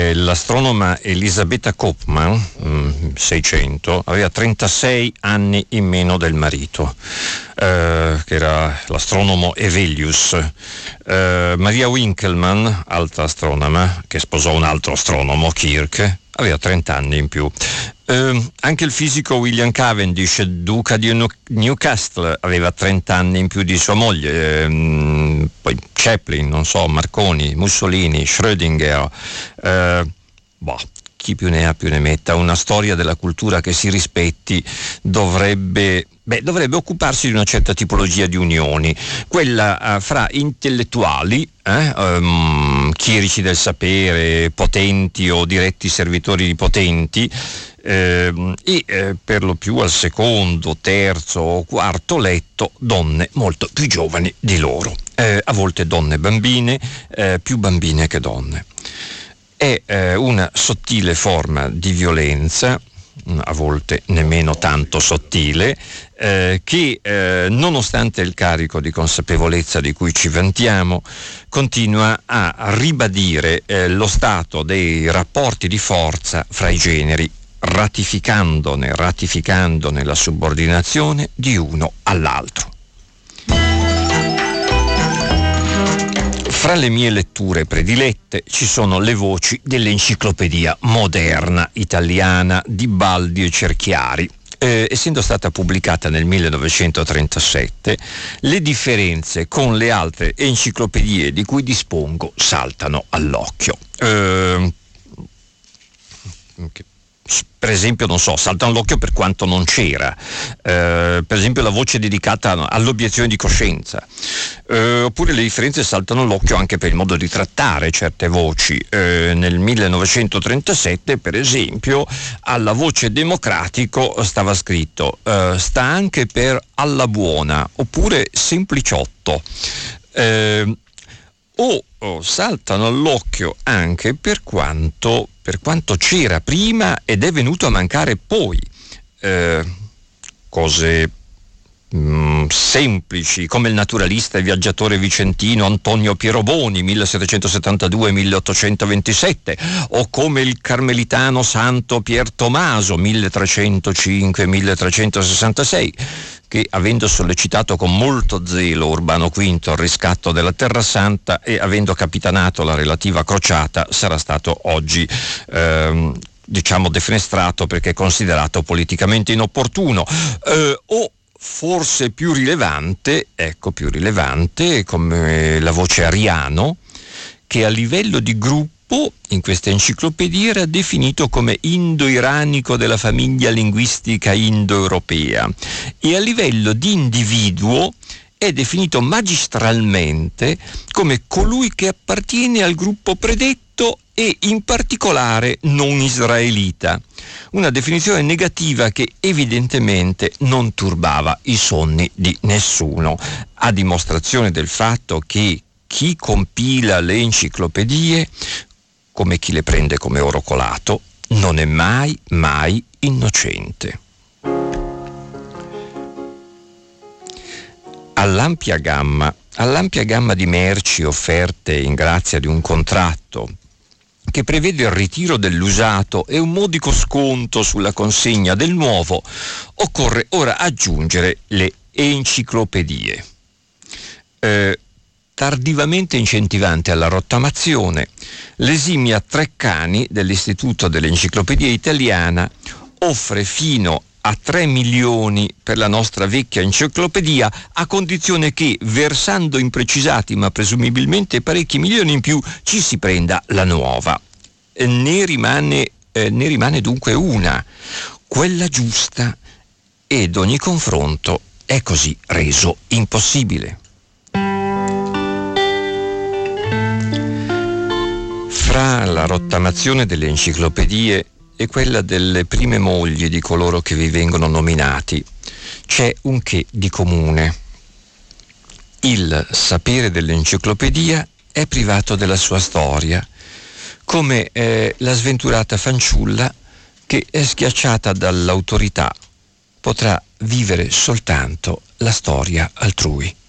l'astronoma Elisabetta Koopman, 600, aveva 36 anni in meno del marito, che era l'astronomo Hevelius. Maria Winkelmann, altra astronoma, che sposò un altro astronomo, Kirk, aveva 30 anni in più. Anche il fisico William Cavendish, duca di Newcastle, aveva 30 anni in più di sua moglie. Poi Chaplin, non so, Marconi, Mussolini, Schrödinger, chi più ne ha più ne metta. Una storia della cultura che si rispetti dovrebbe occuparsi di una certa tipologia di unioni, quella fra intellettuali, chierici del sapere, potenti o diretti servitori di potenti, e per lo più al secondo, terzo o quarto letto donne molto più giovani di loro, a volte donne bambine, più bambine che donne. È una sottile forma di violenza, a volte nemmeno tanto sottile, che nonostante il carico di consapevolezza di cui ci vantiamo, continua a ribadire lo stato dei rapporti di forza fra i generi, ratificandone la subordinazione di uno all'altro. Fra le mie letture predilette ci sono le voci dell'Enciclopedia Moderna Italiana di Baldi e Cerchiari. Essendo stata pubblicata nel 1937, le differenze con le altre enciclopedie di cui dispongo saltano all'occhio. Per esempio, non so, saltano all'occhio per quanto non c'era. Per esempio la voce dedicata all'obiezione di coscienza. Oppure le differenze saltano all'occhio anche per il modo di trattare certe voci. Nel 1937, per esempio, alla voce democratico stava scritto sta anche per alla buona, oppure sempliciotto. Saltano all'occhio anche per quanto c'era prima ed è venuto a mancare poi. Cose semplici come il naturalista e viaggiatore vicentino Antonio Pieroboni 1772-1827, o come il carmelitano santo Pier Tomaso 1305-1366, che avendo sollecitato con molto zelo Urbano V al riscatto della Terra Santa e avendo capitanato la relativa crociata, sarà stato oggi defenestrato perché considerato politicamente inopportuno, o forse più rilevante come la voce Ariano, che a livello di gruppo in questa enciclopedia era definito come indo-iranico della famiglia linguistica indo-europea, e a livello di individuo è definito magistralmente come colui che appartiene al gruppo predetto e in particolare non israelita. Una definizione negativa che evidentemente non turbava i sonni di nessuno, a dimostrazione del fatto che chi compila le enciclopedie, come chi le prende come oro colato, non è mai innocente. All'ampia gamma di merci offerte in grazia di un contratto che prevede il ritiro dell'usato e un modico sconto sulla consegna del nuovo, occorre ora aggiungere le enciclopedie. Tardivamente incentivante alla rottamazione, l'esimia Treccani dell'Istituto dell'Enciclopedia Italiana offre fino a 3 milioni per la nostra vecchia enciclopedia, a condizione che, versando imprecisati ma presumibilmente parecchi milioni in più, ci si prenda la nuova. Ne rimane dunque una, quella giusta, ed ogni confronto è così reso impossibile. Fra la rottamazione delle enciclopedie e quella delle prime mogli di coloro che vi vengono nominati c'è un che di comune. Il sapere dell'enciclopedia è privato della sua storia, come la sventurata fanciulla che è schiacciata dall'autorità potrà vivere soltanto la storia altrui.